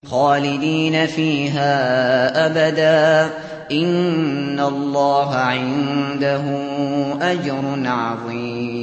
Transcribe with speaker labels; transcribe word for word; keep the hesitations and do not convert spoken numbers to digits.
Speaker 1: خَالِدِينَ فِيهَا أَبَدًا ۚ إِنَّ اللَّهَ عِندَهُ أَجْرٌ عَظِيمٌ